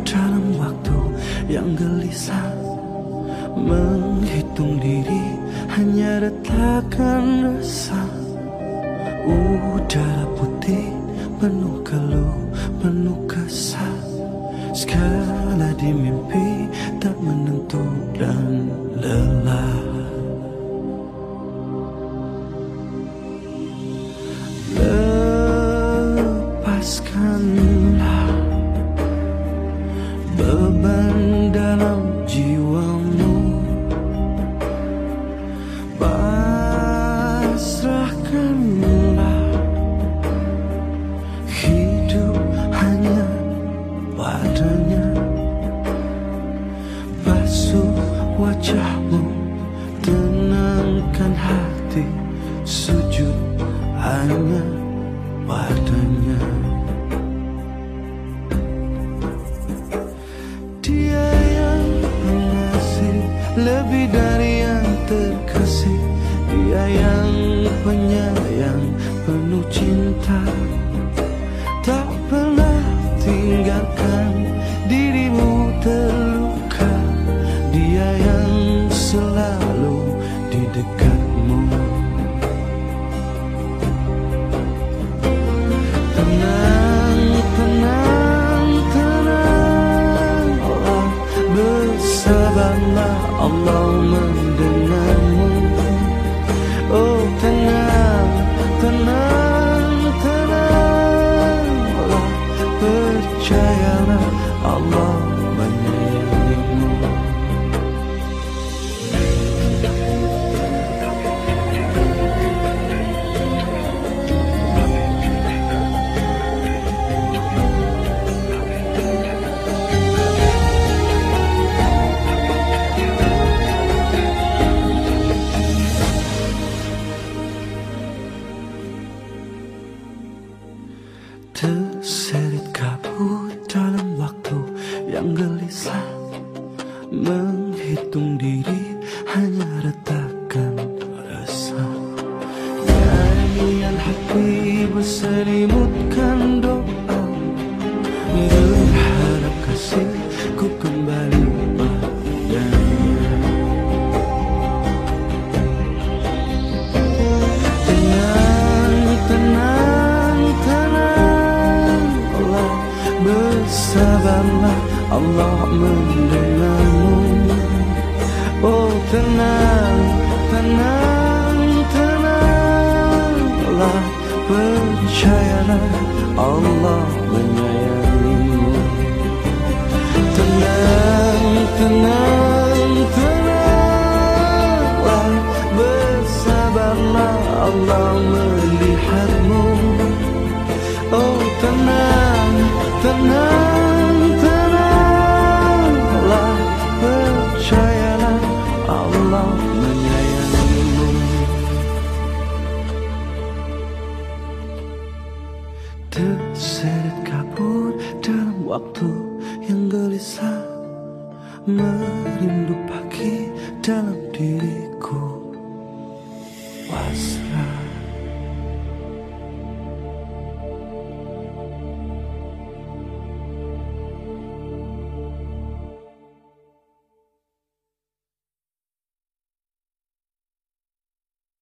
dalam waktu yang gelisah, menghitung diri hanya retakan resah. Udara putih penuh keluh, penuh kesah. Skala di mimpi tak menentu dan lelah. Lepaskanlah beban dalam jiwamu, pasrahkanlah hidup hanya padanya. Basuh wajahmu, tenangkan hati, sujud hanya padanya. Dia yang pengasih lebih dari yang terkasih, dia yang penyayang penuh cinta, tak pernah tinggalkan dirimu terluka. Dia yang selalu di dekatmu. Tenang, tenang, tenanglah, bersabarlah, Allah mendengarmu. Oh tenang, tenang, tenanglah, percayalah, Allah menyayangimu. Terseret kabut dalam waktu yang gelisah, menghitung diri hanya retakan resah. Nyanyian hati berselimutkan doa, berharap kasihku kembali padanya. Tenang, tenang, tenanglah, bersabarlah, Allah mendengarmu. Oh tenang, tenang, tenanglah, percayalah, Allah menyayangimu. Tenang, tenang, tenanglah, bersabarlah, Allah melihatmu. Oh tenang, tenang, tenanglah, percayalah, Allah menyayangimu. Terseret kabut dalam waktu yang gelisah, merindu pagi dalam diriku.